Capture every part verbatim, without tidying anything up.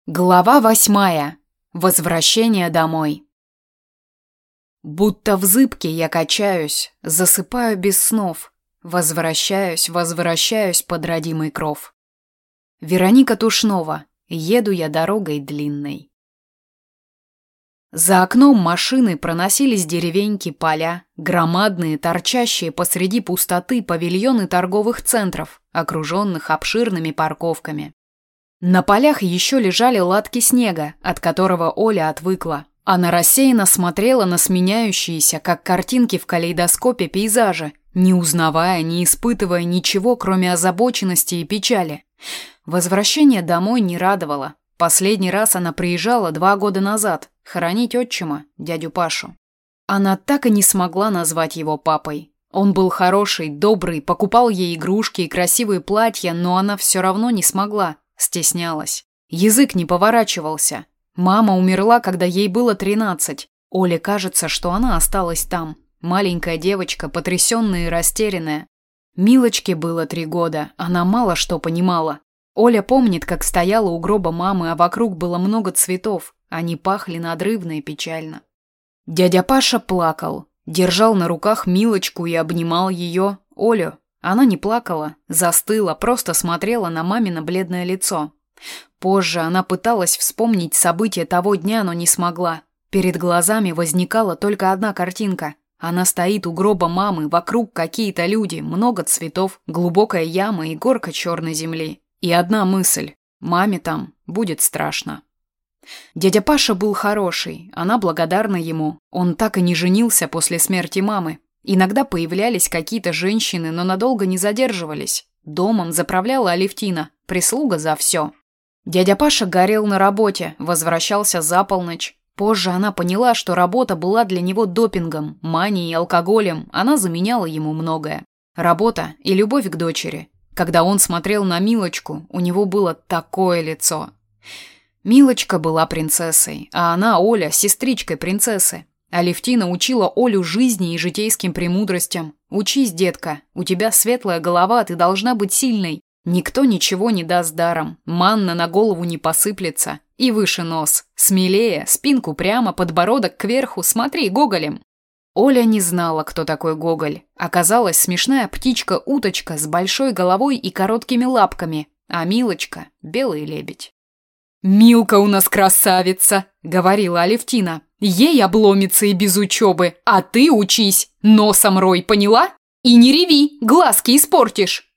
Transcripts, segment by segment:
Глава восьмая. Возвращение домой. Будто в зыбке я качаюсь, засыпаю без снов, возвращаюсь, возвращаюсь под родимый кров. Вероника Тушнова. Еду я дорогой длинной. За окном машины проносились деревеньки, поля, громадные, торчащие посреди пустоты павильоны торговых центров, окруженных обширными парковками. На полях еще лежали латки снега, от которого Оля отвыкла. Она рассеянно смотрела на сменяющиеся, как картинки в калейдоскопе, пейзажи, не узнавая, не испытывая ничего, кроме озабоченности и печали. Возвращение домой не радовало. Последний раз она приезжала два года назад, хоронить отчима, дядю Пашу. Она так и не смогла назвать его папой. Он был хороший, добрый, покупал ей игрушки и красивые платья, но она все равно не смогла. Стеснялась. Язык не поворачивался. Мама умерла, когда ей было тринадцать. Оле кажется, что она осталась там. Маленькая девочка, потрясенная и растерянная. Милочке было три года, она мало что понимала. Оля помнит, как стояла у гроба мамы, а вокруг было много цветов. Они пахли надрывно и печально. Дядя Паша плакал, держал на руках Милочку и обнимал ее, Олю. Она не плакала, застыла, просто смотрела на мамино бледное лицо. Позже она пыталась вспомнить события того дня, но не смогла. Перед глазами возникала только одна картинка. Она стоит у гроба мамы, вокруг какие-то люди, много цветов, глубокая яма и горка черной земли. И одна мысль – маме там будет страшно. Дядя Паша был хороший, она благодарна ему. Он так и не женился после смерти мамы. Иногда появлялись какие-то женщины, но надолго не задерживались. Домом заправляла Алевтина, прислуга за все. Дядя Паша горел на работе, возвращался за полночь. Позже она поняла, что работа была для него допингом, манией, алкоголем, она заменяла ему многое. Работа и любовь к дочери. Когда он смотрел на Милочку, у него было такое лицо. Милочка была принцессой, а она, Оля, сестричкой принцессы. Алевтина учила Олю жизни и житейским премудростям. «Учись, детка, у тебя светлая голова, ты должна быть сильной. Никто ничего не даст даром, манна на голову не посыплется. И выше нос, смелее, спинку прямо, подбородок кверху, смотри гоголем». Оля не знала, кто такой Гоголь. Оказалась смешная птичка-уточка с большой головой и короткими лапками, а Милочка – белый лебедь. «Милка у нас красавица», — говорила Алевтина. «Ей обломится и без учебы, а ты учись, носом рой, поняла? И не реви, глазки испортишь».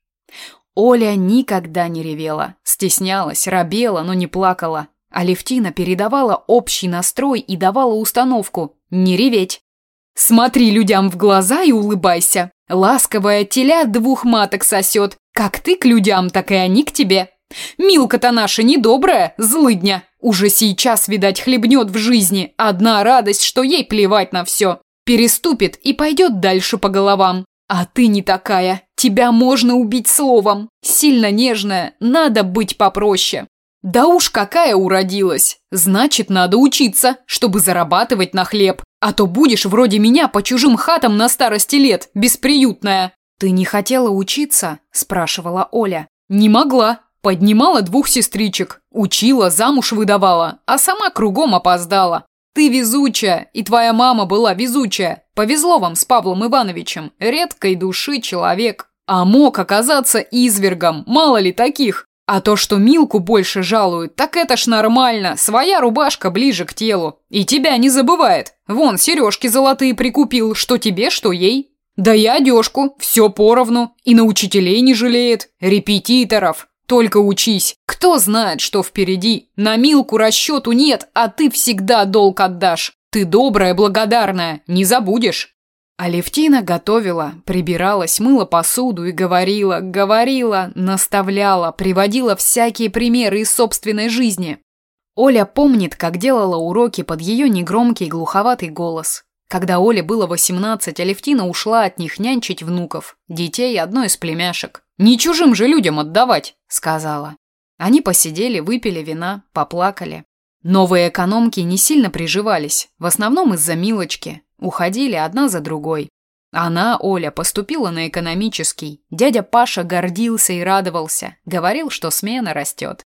Оля никогда не ревела, стеснялась, робела, но не плакала. Алевтина передавала общий настрой и давала установку «не реветь». «Смотри людям в глаза и улыбайся. Ласковая теля двух маток сосет. Как ты к людям, так и они к тебе. Милка-то наша недобрая, злыдня. Уже сейчас, видать, хлебнет в жизни. Одна радость, что ей плевать на все. Переступит и пойдет дальше по головам. А ты не такая. Тебя можно убить словом. Сильно нежная, надо быть попроще. Да уж какая уродилась. Значит, надо учиться, чтобы зарабатывать на хлеб. А то будешь вроде меня по чужим хатам на старости лет, бесприютная. Ты не хотела учиться? Спрашивала Оля. Не могла. Поднимала двух сестричек, учила, замуж выдавала, а сама кругом опоздала. Ты везучая, и твоя мама была везучая. Повезло вам с Павлом Ивановичем, редкой души человек. А мог оказаться извергом, мало ли таких. А то, что Милку больше жалуют, так это ж нормально, своя рубашка ближе к телу. И тебя не забывает. Вон, сережки золотые прикупил, что тебе, что ей. Да и одежку, все поровну, и на учителей не жалеет, репетиторов. Только учись. Кто знает, что впереди. На Милку расчету нет, а ты всегда долг отдашь. Ты добрая, благодарная, не забудешь. Алевтина готовила, прибиралась, мыла посуду и говорила, говорила, наставляла, приводила всякие примеры из собственной жизни. Оля помнит, как делала уроки под ее негромкий глуховатый голос. Когда Оле было восемнадцать, Алевтина ушла от них нянчить внуков, детей одной из племяшек. «Не чужим же людям отдавать», — сказала. Они посидели, выпили вина, поплакали. Новые экономки не сильно приживались, в основном из-за Милочки. Уходили одна за другой. Она, Оля, поступила на экономический. Дядя Паша гордился и радовался, говорил, что смена растет.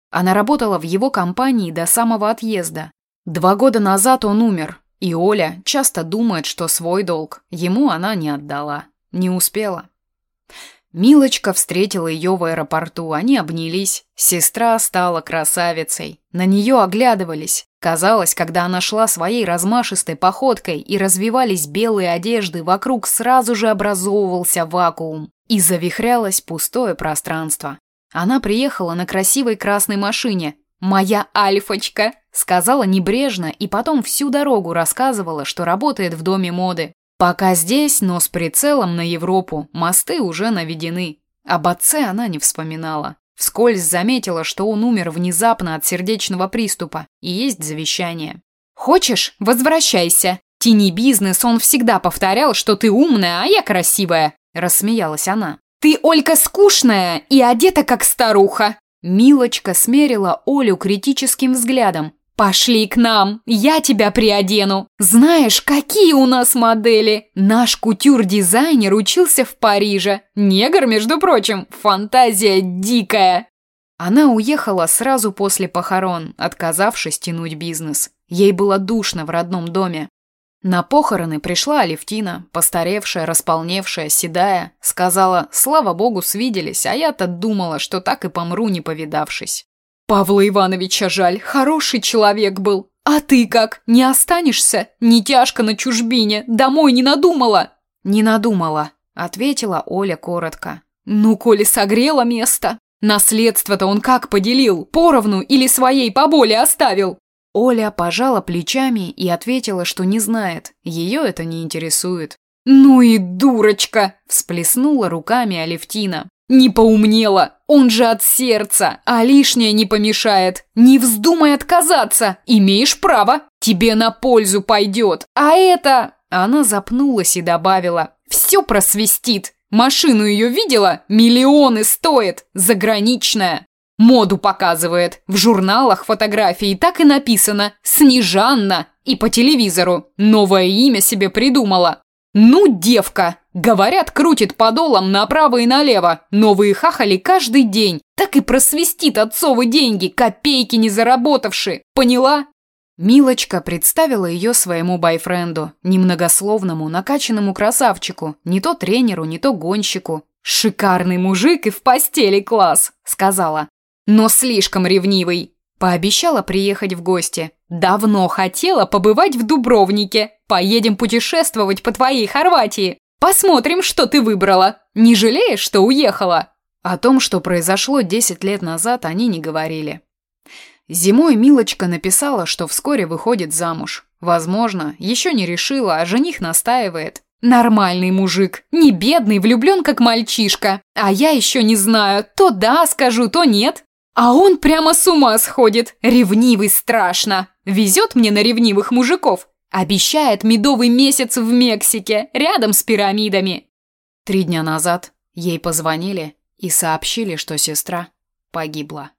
Она работала в его компании до самого отъезда. Два года назад он умер, и Оля часто думает, что свой долг ему она не отдала, не успела. Милочка встретила ее в аэропорту, они обнялись. Сестра стала красавицей. На нее оглядывались. Казалось, когда она шла своей размашистой походкой и развивались белые одежды, вокруг сразу же образовывался вакуум и завихрялось пустое пространство. Она приехала на красивой красной машине. «Моя Альфочка», — сказала небрежно и потом всю дорогу рассказывала, что работает в доме моды. Пока здесь, но с прицелом на Европу, мосты уже наведены. Об отце она не вспоминала. Вскользь заметила, что он умер внезапно от сердечного приступа, и есть завещание. «Хочешь, возвращайся. Тяни бизнес, он всегда повторял, что ты умная, а я красивая», – рассмеялась она. «Ты, Олька, скучная и одета как старуха». Милочка смерила Олю критическим взглядом. «Пошли к нам, я тебя приодену. Знаешь, какие у нас модели? Наш кутюр-дизайнер учился в Париже. Негр, между прочим, фантазия дикая». Она уехала сразу после похорон, отказавшись тянуть бизнес. Ей было душно в родном доме. На похороны пришла Алевтина, постаревшая, располневшая, седая. Сказала: «Слава богу, свиделись, а я-то думала, что так и помру, не повидавшись». «Павла Ивановича жаль, хороший человек был. А ты как, не останешься? Не тяжко на чужбине, домой не надумала?» «Не надумала», — ответила Оля коротко. «Ну, коли согрела место. Наследство-то он как поделил, поровну или своей поболе оставил?» Оля пожала плечами и ответила, что не знает, ее это не интересует. «Ну и дурочка!» – всплеснула руками Алевтина. «Не поумнела! Он же от сердца, а лишнее не помешает. Не вздумай отказаться! Имеешь право! Тебе на пользу пойдет! А это...» Она запнулась и добавила: «Все просвистит! Машину ее видела? Миллионы стоит! Заграничная! Моду показывает! В журналах фотографии так и написано «Снежанна» и по телевизору. Новое имя себе придумала. Ну, девка! Говорят, крутит подолом направо и налево. Новые хахали каждый день. Так и просвистит отцовы деньги, копейки не заработавши. Поняла?» Милочка представила ее своему бойфренду, немногословному, накачанному красавчику, не то тренеру, не то гонщику. «Шикарный мужик и в постели класс», — сказала. «Но слишком ревнивый». Пообещала приехать в гости. «Давно хотела побывать в Дубровнике. Поедем путешествовать по твоей Хорватии. Посмотрим, что ты выбрала. Не жалеешь, что уехала?» О том, что произошло десять лет назад, они не говорили. Зимой Милочка написала, что вскоре выходит замуж. Возможно, еще не решила, а жених настаивает. «Нормальный мужик, не бедный, влюблен как мальчишка. А я еще не знаю, то да скажу, то нет. А он прямо с ума сходит, ревнивый страшно. Везет мне на ревнивых мужиков. Обещает медовый месяц в Мексике, рядом с пирамидами». Три дня назад ей позвонили и сообщили, что сестра погибла.